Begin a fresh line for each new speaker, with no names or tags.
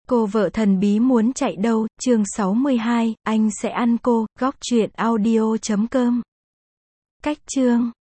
Cô vợ thần bí muốn chạy đâu, chương 62, anh sẽ ăn cô, góc truyện audio.com. Cách chương